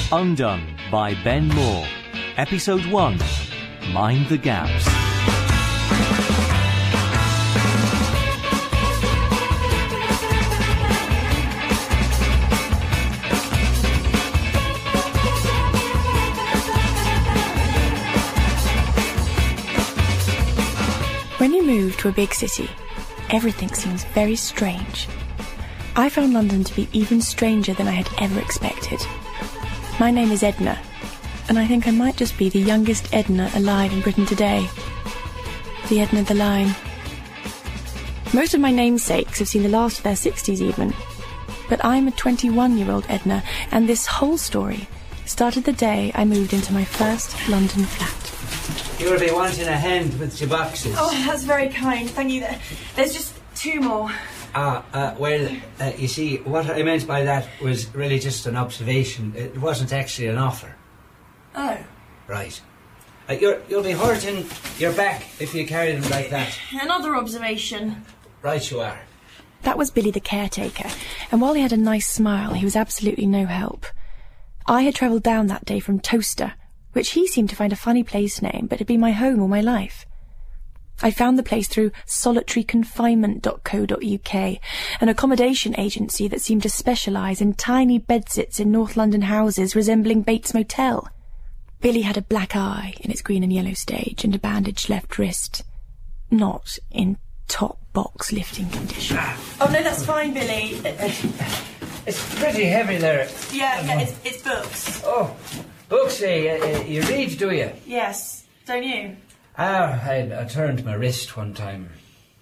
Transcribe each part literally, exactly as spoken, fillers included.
Undone by Ben Moore. Episode one. Mind the Gaps. When you move to a big city, everything seems very strange. I found London to be even stranger than I had ever expected. My name is Edna, and I think I might just be the youngest Edna alive in Britain today. The Edna the Line. Most of my namesakes have seen the last of their sixties even. But I'm a twenty-one-year-old Edna, and this whole story started the day I moved into my first London flat. You'll be wanting a hand with your boxes. Oh, that's very kind. Thank you. There's just two more. Ah, uh, well, uh, you see, what I meant by that was really just an observation. It wasn't actually an offer. Oh. Right. Uh, you're, you'll be hurting your back if you carry them like that. Another observation. Right you are. That was Billy the caretaker, and while he had a nice smile, he was absolutely no help. I had travelled down that day from Toaster, which he seemed to find a funny place name, but had been my home all my life. I found the place through solitary confinement dot co dot uk, an accommodation agency that seemed to specialise in tiny bedsits in North London houses resembling Bates Motel. Billy had a black eye in its green and yellow stage and a bandaged left wrist. Not in top box lifting condition. Oh no, that's fine, Billy. It's pretty heavy there. Yeah, yeah, it's, it's books. Oh, books, eh? Uh, you read, do you? Yes, don't you? Ah, I, I turned my wrist one time.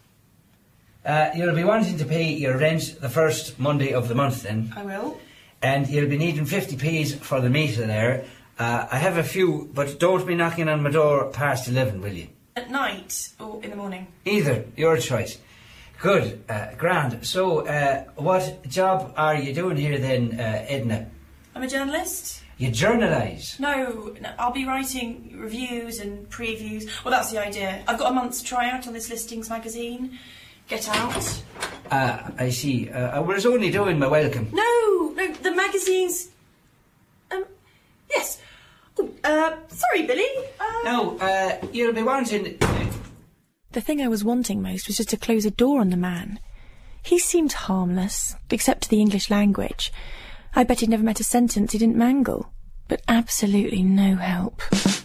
Uh, you'll be wanting to pay your rent the first Monday of the month then. I will. And you'll be needing fifty p's for the meter there. Uh, I have a few, but don't be knocking on my door past eleven, will you? At night or in the morning? Either, your choice. Good, uh, grand. So, uh, what job are you doing here then, uh, Edna? I'm a journalist. You journalise? No, no, I'll be writing reviews and previews. Well, that's the idea. I've got a month's tryout on this listings magazine. Get out. Ah, I see. Uh, I was only doing my welcome. No, no, the magazine's... Um, yes. Oh, uh, sorry, Billy. Uh... No, uh, you'll be wanting... The thing I was wanting most was just to close a door on the man. He seemed harmless, except to the English language. I bet he'd never met a sentence he didn't mangle, but absolutely no help.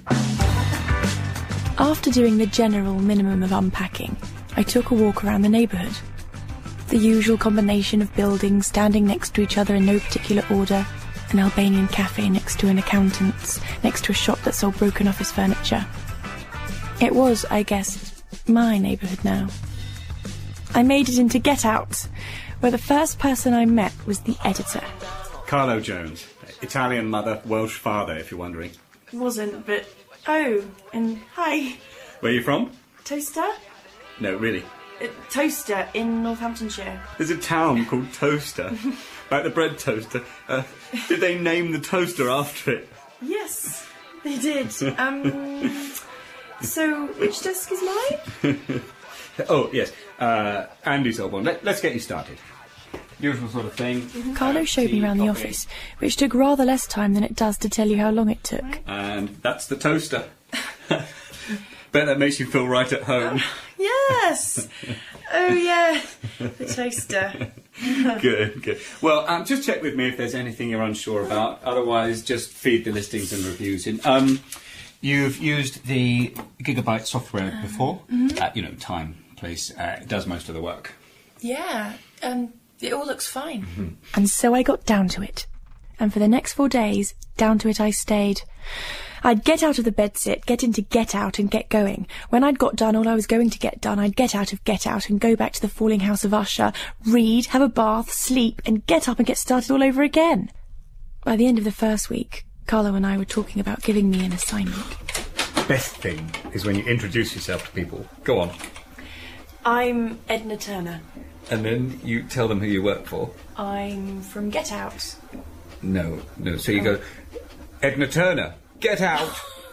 After doing the general minimum of unpacking, I took a walk around the neighbourhood. The usual combination of buildings standing next to each other in no particular order, an Albanian cafe next to an accountant's, next to a shop that sold broken office furniture. It was, I guess, my neighbourhood now. I made it into Get Out, where the first person I met was the editor. Carlo Jones. Italian mother, Welsh father, if you're wondering. Wasn't, but... Oh, and hi. Where are you from? Toaster? No, really. Uh, Toaster in Northamptonshire. There's a town called Toaster. Like the bread toaster. Uh, did they name the toaster after it? Yes, they did. Um... So, which desk is mine? Oh, yes. Uh, Andy's old one. Let, let's get you started. Usual sort of thing. Mm-hmm. Carlo showed me around the office, which took rather less time than it does to tell you how long it took. And that's the toaster. Bet that makes you feel right at home. Oh, yes! Oh, yeah, the toaster. Good, good. Well, um, just check with me if there's anything you're unsure about. Otherwise, just feed the listings and reviews in. Um, you've used the Gigabyte software before. Mm-hmm. uh, you know, time, place. Uh, it does most of the work. Yeah, um... it all looks fine. Mm-hmm. And so I got down to it. And for the next four days, down to it I stayed. I'd get out of the bedsit, get into Get Out and get going. When I'd got done all I was going to get done, I'd get out of Get Out and go back to the Falling House of Usher, read, have a bath, sleep, and get up and get started all over again. By the end of the first week, Carlo and I were talking about giving me an assignment. Best thing is when you introduce yourself to people. Go on. I'm Edna Turner. And then you tell them who you work for. I'm from Get Out. No, no. So you oh. go, Edna Turner, Get Out.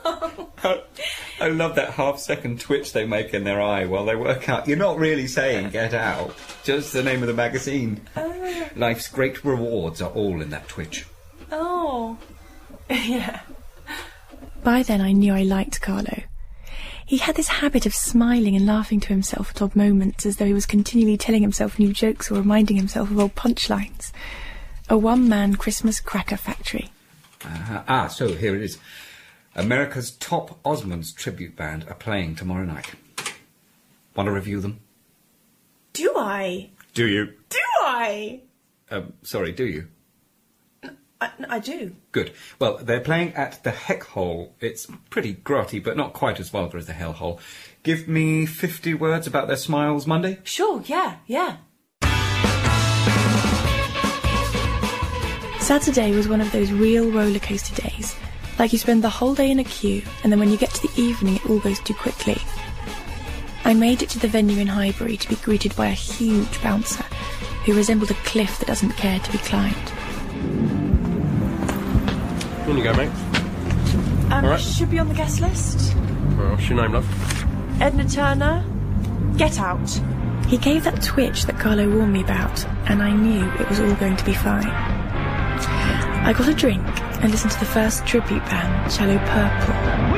I love that half-second twitch they make in their eye while they work out. You're not really saying Get Out, just the name of the magazine. Uh. Life's great rewards are all in that twitch. Oh. Yeah. By then I knew I liked Carlo. He had this habit of smiling and laughing to himself at odd moments, as though he was continually telling himself new jokes or reminding himself of old punchlines. A one-man Christmas cracker factory. Uh, ah, so here it is. America's top Osmonds tribute band are playing tomorrow night. Want to review them? Do I? Do you? Do I? Um, sorry, do you? I, I do. Good. Well, they're playing at the Heck Hole. It's pretty grotty, but not quite as vulgar as the Hell Hole. Give me fifty words about their smiles, Monday? Sure, yeah, yeah. Saturday was one of those real roller coaster days. Like you spend the whole day in a queue, and then when you get to the evening, it all goes too quickly. I made it to the venue in Highbury to be greeted by a huge bouncer who resembled a cliff that doesn't care to be climbed. On you go, mate. Um, All right. Should be on the guest list. Well, what's your name, love? Edna Turner. Get out. He gave that twitch that Carlo warned me about, and I knew it was all going to be fine. I got a drink and listened to the first tribute band, Shallow Purple.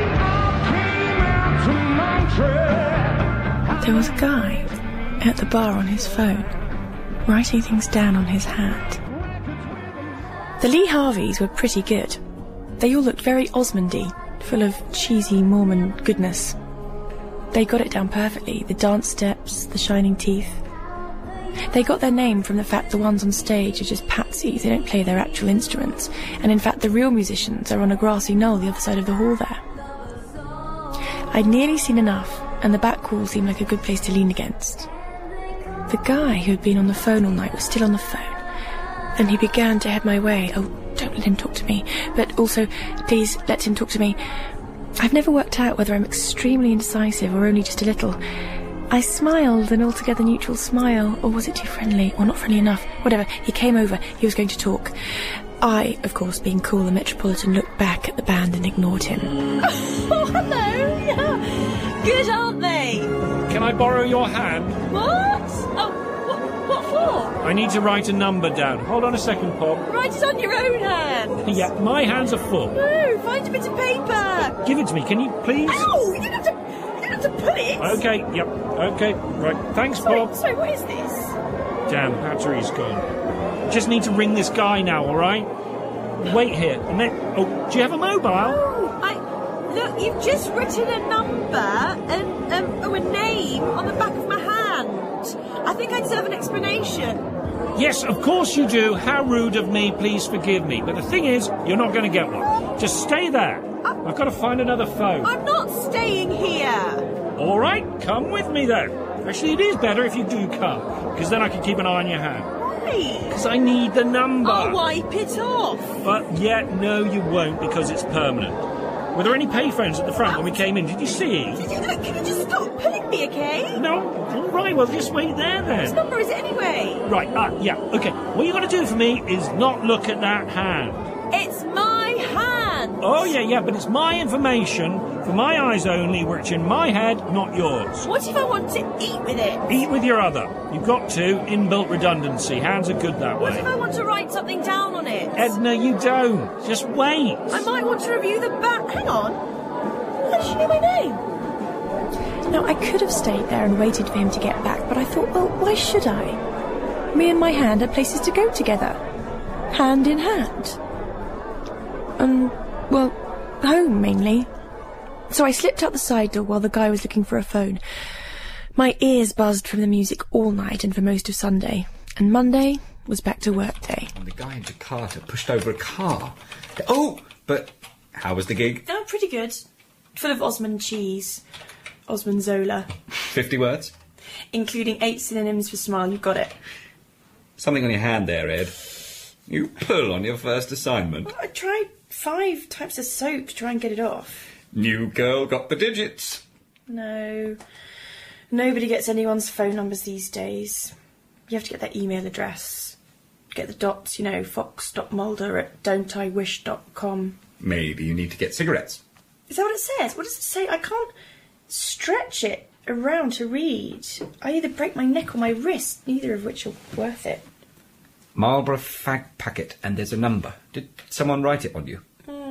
There was a guy at the bar on his phone, writing things down on his hat. The Lee Harveys were pretty good. They all looked very Osmondy, full of cheesy Mormon goodness. They got it down perfectly, the dance steps, the shining teeth. They got their name from the fact the ones on stage are just patsies, they don't play their actual instruments, and in fact the real musicians are on a grassy knoll the other side of the hall there. I'd nearly seen enough, and the back wall seemed like a good place to lean against. The guy who had been on the phone all night was still on the phone, and he began to head my way. Oh, don't let him talk to me, but also, please let him talk to me. I've never worked out whether I'm extremely indecisive or only just a little. I smiled an altogether neutral smile, or was it too friendly, or not friendly enough? Whatever, he came over, he was going to talk. I, of course, being cool and metropolitan, looked back at the band and ignored him. Oh, hello, yeah. Good, aren't they? Can I borrow your hand? What? Oh, what, what for? I need to write a number down. Hold on a second, Bob. Write it on your own hand. Yeah, my hands are full. No, find a bit of paper. Give it to me, can you, please? Ow, you don't have to, you don't have to pull it. Okay, yep, okay, right. Thanks, Sorry, Bob. sorry, what is this? Damn, battery's gone. Just need to ring this guy now, all right? Wait here, and then... Oh, do you have a mobile? Oh, I... Look, you've just written a number and um, oh, a name on the back of my hand. I think I deserve an explanation. Yes, of course you do. How rude of me. Please forgive me. But the thing is, you're not going to get one. Just stay there. I, I've got to find another phone. I'm not staying here. All right, come with me then. Actually, it is better if you do come, because then I can keep an eye on your hand. Why? Because I need the number. I'll wipe it off. But yet, no, you won't, because it's permanent. Were there any payphones at the front when we came in? Did you see? Did you, look, can you just stop pulling me, okay? No? All right, well, just wait there then. Whose number is it anyway? Right, ah, yeah, okay. What you've got to do for me is not look at that hand. It's my hand. Oh, yeah, yeah, but it's my information, for my eyes only, where it's in my head, not yours. What if I want to eat with it? Eat with your other. You've got to. Inbuilt redundancy. Hands are good that What way. if I want to write something down on it? Edna, you don't. Just wait. I might want to review the back. Hang on. How does she know my name? Now, I could have stayed there and waited for him to get back, but I thought, well, why should I? Me and my hand had places to go together. Hand in hand. Um, well, home, mainly. So I slipped out the side door while the guy was looking for a phone. My ears buzzed from the music all night and for most of Sunday. And Monday was back to work day. And the guy in Jakarta pushed over a car. Oh, but how was the gig? Oh, pretty good. Full of Osmond cheese. Osmond Zola. Fifty words? Including eight synonyms for smile, you got it. Something on your hand there, Ed. You pull on your first assignment. Well, I tried five types of soap to try and get it off. New girl got the digits. No. Nobody gets anyone's phone numbers these days. You have to get their email address. Get the dots, you know, fox.mulder at don'tiwish dot com. Maybe you need to get cigarettes. Is that what it says? What does it say? I can't stretch it around to read. I either break my neck or my wrist, neither of which are worth it. Marlborough fag packet, and there's a number. Did someone write it on you? Mm,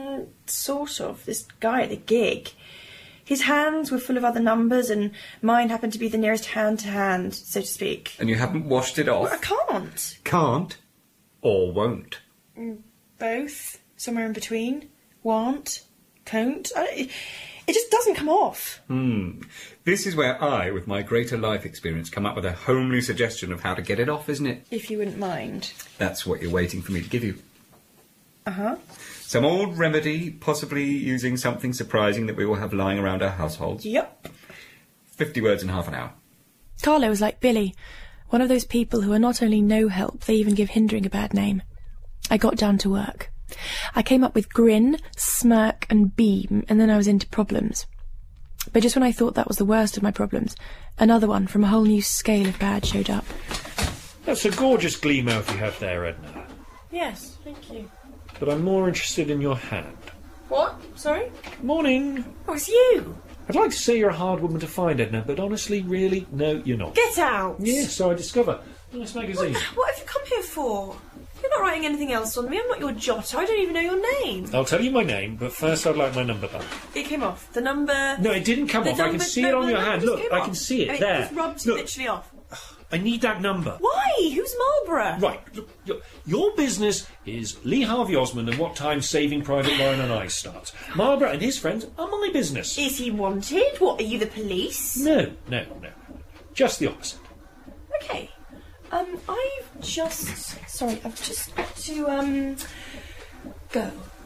sort of, this guy at the gig. His hands were full of other numbers, and mine happened to be the nearest hand-to-hand, so to speak. And you haven't washed it off? Well, I can't. Can't? Or won't? Both. Somewhere in between. Want. Can't. I, it just doesn't come off. Hmm. This is where I, with my greater life experience, come up with a homely suggestion of how to get it off, isn't it? If you wouldn't mind. That's what you're waiting for me to give you. Uh-huh. Some old remedy, possibly using something surprising that we all have lying around our households. Yep. Fifty words in half an hour. Carlo was like Billy, one of those people who are not only no help, they even give hindering a bad name. I got down to work. I came up with grin, smirk and beam, and then I was into problems. But just when I thought that was the worst of my problems, another one from a whole new scale of bad showed up. That's a gorgeous glee mouth you have there, Edna. Yes, thank you. But I'm more interested in your hand. What? Sorry? Morning. Oh, it's you! I'd like to say you're a hard woman to find, Edna, but honestly, really, no, you're not. Get out! Yes, so I discover. Nice magazine. What, what have you come here for? You're not writing anything else on me. I'm not your Giotto. I don't even know your name. I'll tell you my name, but first I'd like my number back. It came off. The number... No, it didn't come the off. I number, can see no, it on the your number hand. just Look, came I off. can see it I mean, there. It just rubbed Look. literally off. I need that number. Why? Who's Marlborough? Right. Look, your, your business is Lee Harvey Osmond and what time Saving Private Ryan and I starts. Marlborough and his friends are my business. Is he wanted? What, are you the police? No, no, no. Just the opposite. Okay. Um, I've just... Sorry, I've just got to, um... go.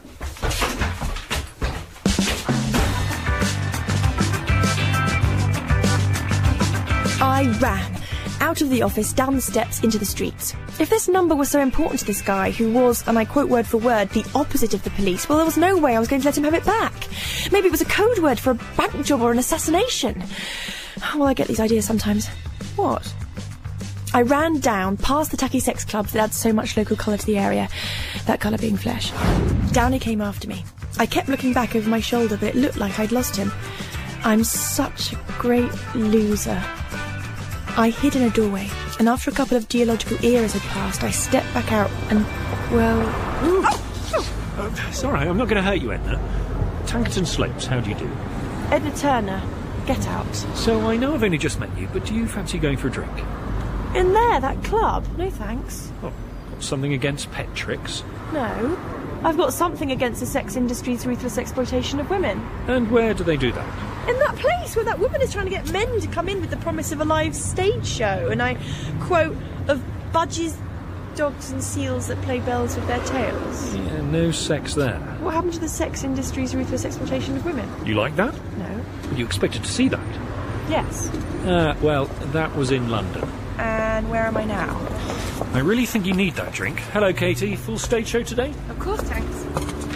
I ran out of the office, down the steps, into the streets. If this number was so important to this guy, who was, and I quote word for word, the opposite of the police, well, there was no way I was going to let him have it back. Maybe it was a code word for a bank job or an assassination. Well, I get these ideas sometimes. What? I ran down past the tacky sex clubs that add so much local colour to the area, that colour being flesh. Down he came after me. I kept looking back over my shoulder, but it looked like I'd lost him. I'm such a great loser. I hid in a doorway, and after a couple of geological eras had passed, I stepped back out and, well... Oh, it's all right, I'm not going to hurt you, Edna. Tankerton Slopes, how do you do? Edna Turner, get out. So I know I've only just met you, but do you fancy going for a drink? In there, that club? No thanks. Oh, got something against pet tricks? No. I've got something against the sex industry's ruthless exploitation of women. And where do they do that? In that place where that woman is trying to get men to come in with the promise of a live stage show, and I quote, of budgies, dogs and seals that play bells with their tails. Yeah, no sex there. What happened to the sex industry's ruthless exploitation of women? You like that? No. Were you expected to see that? Yes. Uh, well, that was in London. And where am I now? I really think you need that drink. Hello, Katie. Full stage show today? Of course, thanks.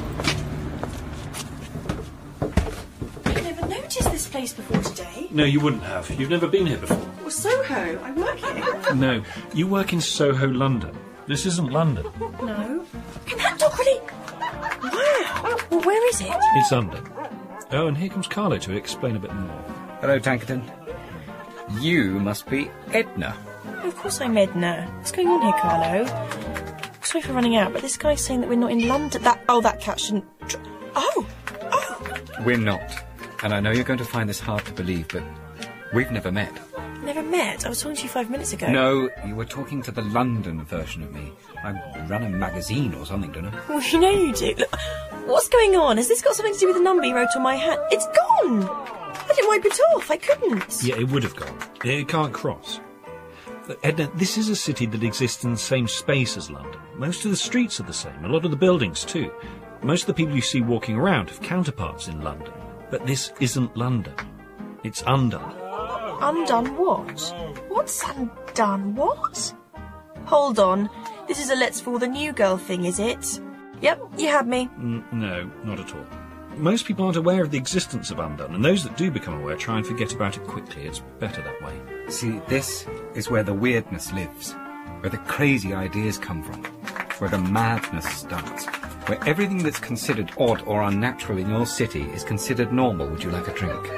I've never noticed this place before today. No, you wouldn't have. You've never been here before. Well, Soho. I work here. No, you work in Soho, London. This isn't London. No. Can that dog really... Wow. Well, where is it? It's under. Oh, and here comes Carlo to explain a bit more. Hello, Tankerton. You must be Edna. Of course I'm Edna. What's going on here, Carlo? Sorry for running out, but this guy's saying that we're not in London. That oh, that cat shouldn't. Tr- oh, oh. We're not. And I know you're going to find this hard to believe, but we've never met. Never met. I was talking to you five minutes ago. No, you were talking to the London version of me. I run a magazine or something, don't I? Well, you know you do. Look, what's going on? Has this got something to do with the number you wrote on my hand? It's gone. I didn't wipe it off. I couldn't. Yeah, it would have gone. It can't cross. Edna, this is a city that exists in the same space as London. Most of the streets are the same, a lot of the buildings too. Most of the people you see walking around have counterparts in London. But this isn't London. It's undone. Undone what? What's undone what? Hold on. This is a Let's Fool the New Girl thing, is it? Yep, you had me. Mm, no, not at all. Most people aren't aware of the existence of Undone, and those that do become aware try and forget about it quickly. It's better that way. See, this is where the weirdness lives, where the crazy ideas come from, where the madness starts, where everything that's considered odd or unnatural in your city is considered normal. Would you like a drink?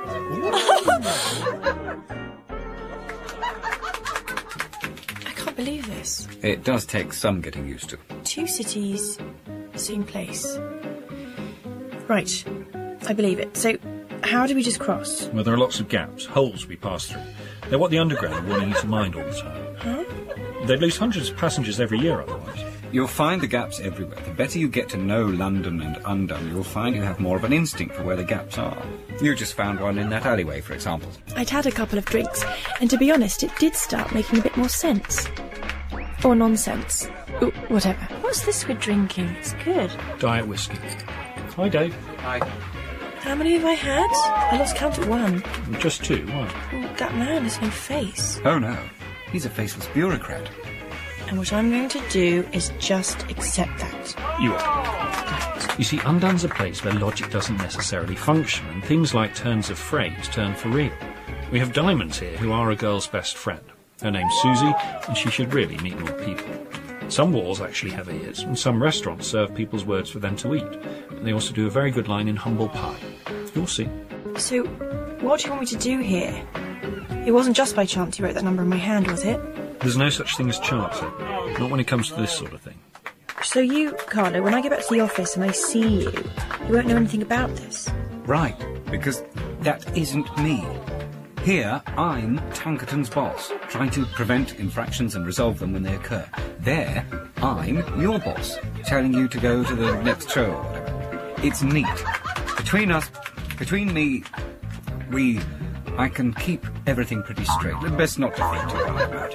I can't believe this. It does take some getting used to. Two cities, same place. Right. I believe it. So, how do we just cross? Well, there are lots of gaps, holes we pass through. They're what the Underground are wanting you to mind all the time. Huh? They'd lose hundreds of passengers every year otherwise. You'll find the gaps everywhere. The better you get to know London and Undone, you'll find you have more of an instinct for where the gaps are. You just found one in that alleyway, for example. I'd had a couple of drinks, and to be honest, it did start making a bit more sense. Or nonsense. Ooh, whatever. What's this we're drinking? It's good. Diet whiskey. Hi, Dave. Hi. How many have I had? I lost count at one. Just two. Why? Oh, that man has no face. Oh, no. He's a faceless bureaucrat. And what I'm going to do is just accept that. You are. You see, Undone's a place where logic doesn't necessarily function, and things like turns of phrase turn for real. We have Diamonds here, who are a girl's best friend. Her name's Susie, and she should really meet more people. Some walls actually have ears, and some restaurants serve people's words for them to eat. And they also do a very good line in humble pie. You'll see. So, what do you want me to do here? It wasn't just by chance you wrote that number in my hand, was it? There's no such thing as chance, Ed. Not when it comes to this sort of thing. So you, Carlo, when I get back to the office and I see you, you won't know anything about this. Right, because that isn't me. Here, I'm Tankerton's boss, trying to prevent infractions and resolve them when they occur. There, I'm your boss, telling you to go to the next show or whatever. It's neat. Between us, between me, we... I can keep everything pretty straight. Best not to think too hard about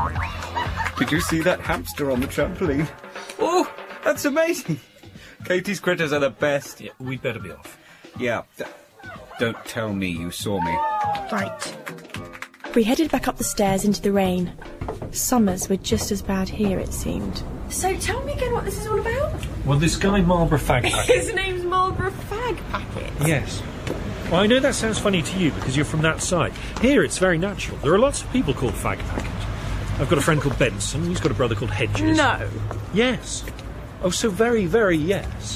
it. Did you see that hamster on the trampoline? Oh, that's amazing. Katie's critters are the best. Yeah, we'd better be off. Yeah, th- don't tell me you saw me. Right. We headed back up the stairs into the rain. Summers were just as bad here, it seemed. So tell me again what this is all about. Well, this guy Marlborough Fag Packet... His name's Marlborough Fag Packet. Yes. Well, I know that sounds funny to you because you're from that side. Here, it's very natural. There are lots of people called Fag Packet. I've got a friend called Benson. He's got a brother called Hedges. No. Yes. Oh, so very, very yes.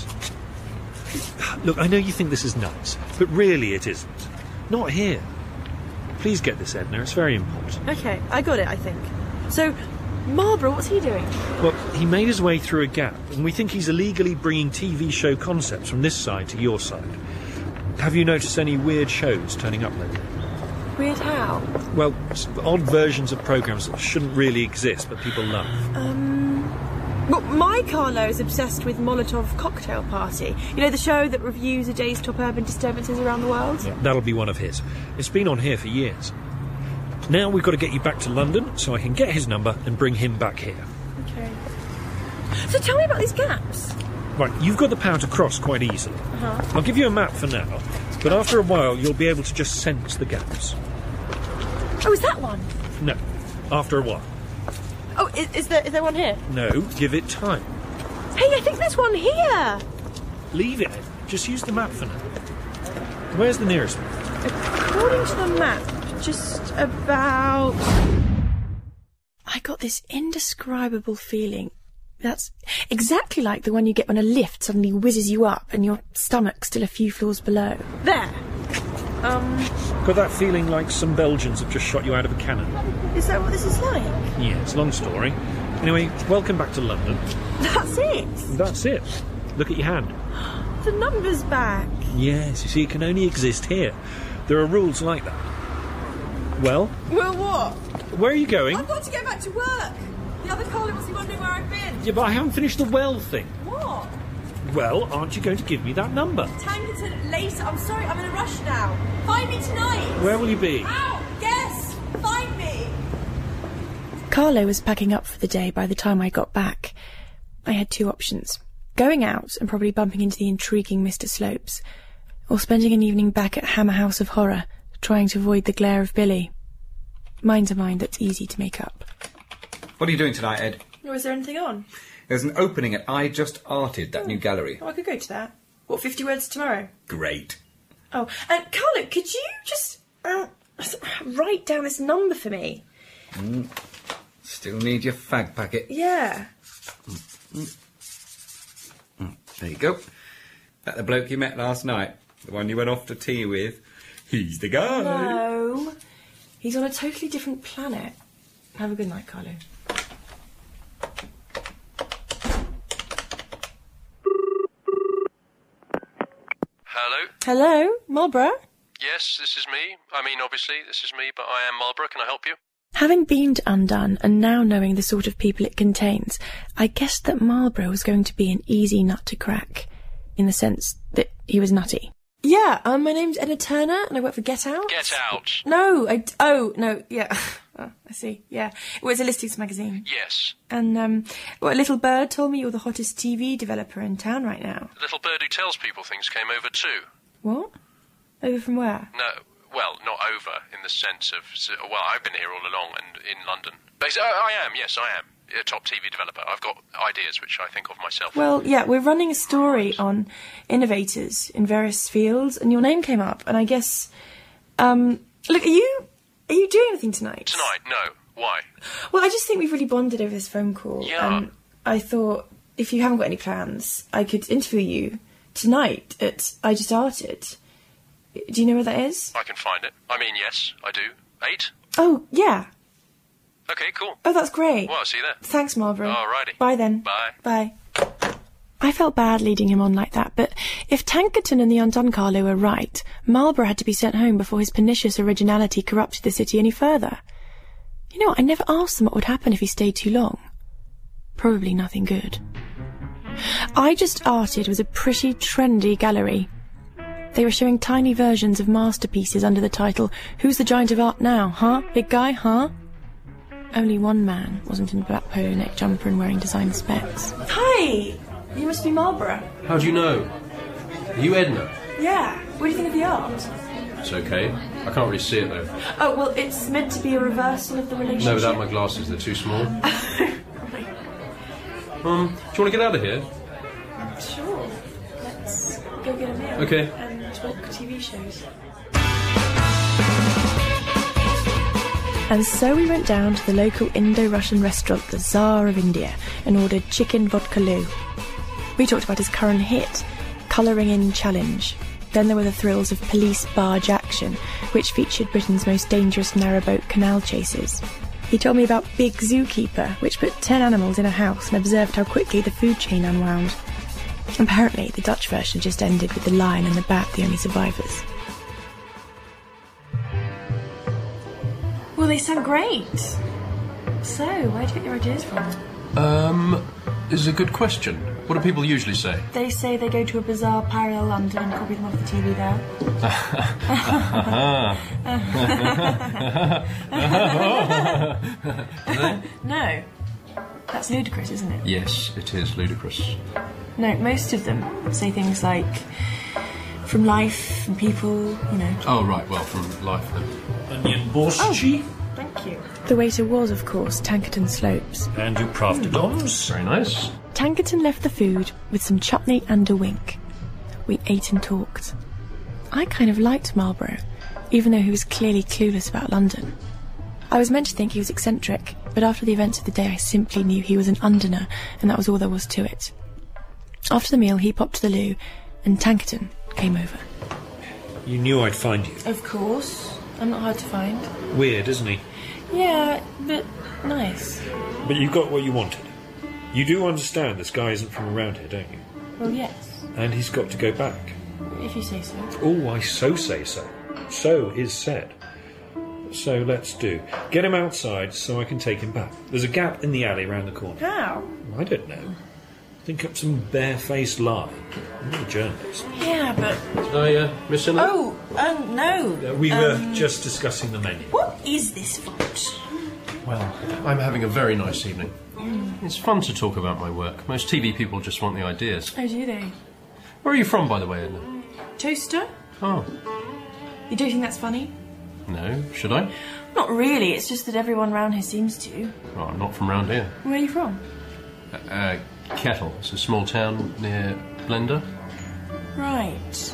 Look, I know you think this is nuts, but really it isn't. Not here. Please get this, Edna. It's very important. Okay, I got it, I think. So, Marlborough, what's he doing? Well, he made his way through a gap, and we think he's illegally bringing T V show concepts from this side to your side. Have you noticed any weird shows turning up lately? Weird how? Well, odd versions of programmes that shouldn't really exist, but people love. Um... Well, my Carlo is obsessed with Molotov Cocktail Party. You know, the show that reviews a day's top urban disturbances around the world? Yeah, that'll be one of his. It's been on here for years. Now we've got to get you back to London so I can get his number and bring him back here. Okay. So tell me about these gaps. Right, you've got the power to cross quite easily. Uh-huh. I'll give you a map for now, but after a while you'll be able to just sense the gaps. Oh, is that one? No, after a while. Oh, is, is there is there one here? No, give it time. Hey, I think there's one here. Leave it. Just use the map for now. Where's the nearest one? According to the map, just about... I got this indescribable feeling. That's exactly like the one you get when a lift suddenly whizzes you up and your stomach's still a few floors below. There. Um, Got that feeling like some Belgians have just shot you out of a cannon. is that what this is like? Yeah, it's a long story. Anyway, welcome back to London. That's it. That's it. Look at your hand. The number's back. Yes, you see, it can only exist here. There are rules like that. Well, Well, what? where are you going? I've got to go back to work. The other Carlo must be wondering where I've been. Yeah, but I haven't finished the well thing. What? Well, aren't you going to give me that number? Tankerton, later. I'm sorry, I'm in a rush now. Find me tonight. Where will you be? Ow! Guess! Find me! Carlo was packing up for the day by the time I got back. I had two options. Going out and probably bumping into the intriguing Mister Slopes, or spending an evening back at Hammer House of Horror, trying to avoid the glare of Billy. Mine's a mind that's easy to make up. What are you doing tonight, Ed? Or is there anything on? There's an opening at I Just Arted, that new gallery. Oh, I could go to that. What, fifty words tomorrow? Great. Oh, and Carlo, could you just uh, write down this number for me? Mm. Still need your fag packet. Yeah. Mm. Mm. There you go. That the bloke you met last night? The one you went off to tea with? He's the guy. No. He's on a totally different planet. Have a good night, Carlo. Hello? Hello, Marlborough? Yes, this is me. I mean, obviously, this is me, but I am Marlborough. Can I help you? Having been to Undone, and now knowing the sort of people it contains, I guessed that Marlborough was going to be an easy nut to crack, in the sense that he was nutty. Yeah, um, my name's Edna Turner, and I work for Get Out. Get Out? No, I... Oh, no, yeah. Oh, I see, yeah. Well, it's a listings magazine. Yes. And, um, well, a little bird told me you're the hottest T V developer in town right now. The little bird who tells people things came over too. What? Over from where? No, well, not over in the sense of... Well, I've been here all along and in London. Basically, I am, yes, I am. A top T V developer. I've got ideas which I think of myself. Well, yeah, we're running a story on innovators in various fields, and your name came up, and I guess... Um, look, are you... Are you doing anything tonight? Tonight? No. Why? Well, I just think we've really bonded over this phone call. Yeah. And I thought, if you haven't got any plans, I could interview you tonight at I Just Arted. Do you know where that is? I can find it. I mean, yes, I do. Eight? Oh, yeah. Okay, cool. Oh, that's great. Well, I'll see you there. Thanks, Marlborough. Alrighty. Bye then. Bye. Bye. I felt bad leading him on like that, but if Tankerton and the Undone Carlo were right, Marlborough had to be sent home before his pernicious originality corrupted the city any further. You know what, I never asked them what would happen if he stayed too long. Probably nothing good. I Just Arted was a pretty trendy gallery. They were showing tiny versions of masterpieces under the title, Who's the Giant of Art Now, huh? Big guy, huh? Only one man wasn't in a black polo neck jumper and wearing designer specs. Hi! You must be Marlborough. How do you know? Are you Edna? Yeah. What do you think of the art? It's okay. I can't really see it, though. Oh, well, it's meant to be a reversal of the relationship. No, without my glasses. They're too small. Right. Um, do you want to get out of here? Sure. Let's go get a meal. Okay. And talk T V shows. And so we went down to the local Indo-Russian restaurant, the Tsar of India, and ordered chicken vodka loo. We talked about his current hit, Colouring In Challenge. Then there were the thrills of police barge action, which featured Britain's most dangerous narrowboat canal chases. He told me about Big Zookeeper, which put ten animals in a house and observed how quickly the food chain unwound. Apparently, the Dutch version just ended with the lion and the bat the only survivors. Well, they sound great. So, where do you get your ideas from? Um, this is a good question. What do people usually say? They say they go to a bizarre parallel London and copy them off the T V there. No. That's ludicrous, isn't it? Yes, it is ludicrous. No, most of them say things like from life, from people, you know. Oh, right, well, from life then. Onion borschi. Oh, thank you. The waiter was, of course, Tankerton Slopes. And you crafted bombs. Very nice. Tankerton left the food with some chutney and a wink. We ate and talked. I kind of liked Marlborough, even though he was clearly clueless about London. I was meant to think he was eccentric, but after the events of the day I simply knew he was an Undoner, and that was all there was to it. After the meal he popped to the loo, and Tankerton came over. You knew I'd find you. Of course. I'm not hard to find. Weird, isn't he? Yeah, but nice. But you got what you wanted. You do understand this guy isn't from around here, don't you? Well, yes. And he's got to go back. If you say so. Oh, I so say so. So is said. So let's do. Get him outside so I can take him back. There's a gap in the alley round the corner. How? I don't know. Think up some barefaced lie. I'm not a journalist. Yeah, but... Did I uh, miss anything? Oh, um, no. Uh, we were Um, just discussing the menu. What is this font? Well, I'm having a very nice evening. It's fun to talk about my work. Most T V people just want the ideas. Oh, do they? Where are you from, by the way, Edna? Toaster? Oh, You don't think that's funny? no. Should I? Not really, it's just that everyone round here seems to. Oh, I'm not from round here. Where are you from? Uh, uh, Kettle. It's a small town near Blender. Right.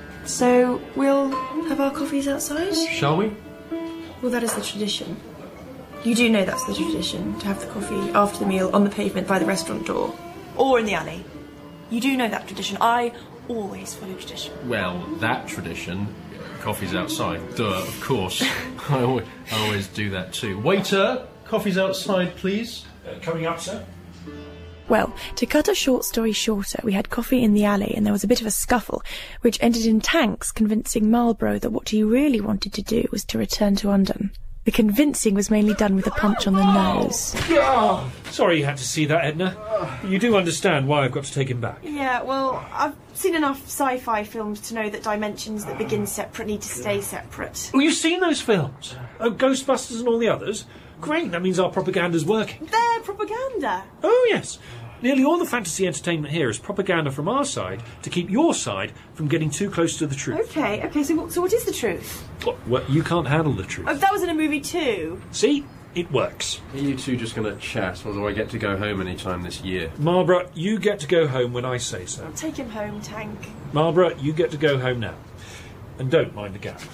So, we'll have our coffees outside? Shall we? Well, that is the tradition. You do know that's the tradition, to have the coffee after the meal on the pavement by the restaurant door. Or in the alley. You do know that tradition. I always follow tradition. Well, that tradition, coffee's outside. Duh, of course. I, always, I always do that too. Waiter, coffee's outside, please. Uh, coming up, sir. Well, to cut a short story shorter, we had coffee in the alley and there was a bit of a scuffle, which ended in Tanks convincing Marlborough that what he really wanted to do was to return to Undone. The convincing was mainly done with a punch on the nose. Oh, sorry you had to see that, Edna. But you do understand why I've got to take him back. Yeah, well, I've seen enough sci-fi films to know that dimensions that begin separate need to stay separate. Well, you've seen those films? Oh, Ghostbusters and all the others? Great, that means our propaganda's working. They're propaganda. Oh, yes. Nearly all the fantasy entertainment here is propaganda from our side to keep your side from getting too close to the truth. Okay, okay, so, what- so what is the truth? Well, well, you can't handle the truth. Oh, that was in a movie too. See? It works. Are you two just going to chat, or do I get to go home any time this year? Marlborough, you get to go home when I say so. Take him home, Tank. Marlborough, you get to go home now. And don't mind the gap.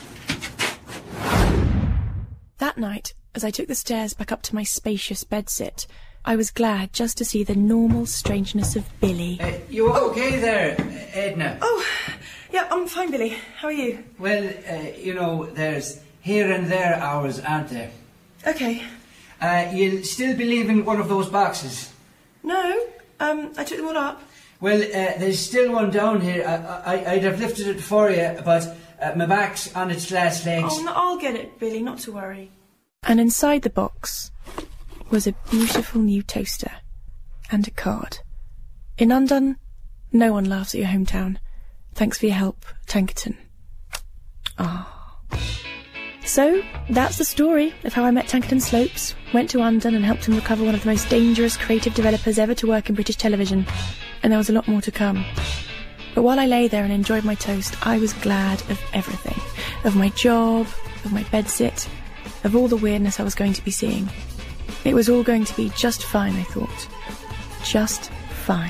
That night, as I took the stairs back up to my spacious bedsit, I was glad just to see the normal strangeness of Billy. Uh, you okay there, Edna? Oh, yeah, I'm fine, Billy. How are you? Well, uh, you know, there's here and there hours, aren't there? Okay. Uh, you'll still be leaving one of those boxes? No, um, I took them all up. Well, uh, there's still one down here. I, I, I'd have lifted it for you, but uh, my back's on its last legs. Oh, no, I'll get it, Billy, not to worry. And inside the box was a beautiful new toaster and a card. In Undone, no one laughs at your hometown. Thanks for your help, Tankerton. Ah. So, that's the story of how I met Tankerton Slopes, went to Undone and helped him recover one of the most dangerous creative developers ever to work in British television. And there was a lot more to come. But while I lay there and enjoyed my toast, I was glad of everything. Of my job, of my bedsit, of all the weirdness I was going to be seeing. It was all going to be just fine, I thought. Just fine.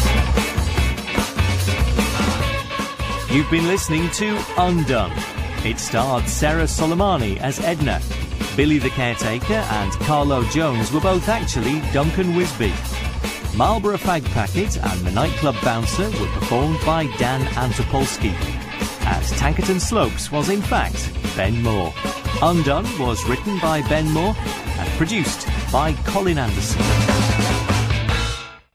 You've been listening to Undone. It starred Sarah Soleimani as Edna. Billy the Caretaker and Carlo Jones were both actually Duncan Wisby. Marlborough Fag Packet and the Nightclub Bouncer were performed by Dan Antopolsky. And Tankerton Slopes was in fact Ben Moore. Undone was written by Ben Moore and produced by Colin Anderson.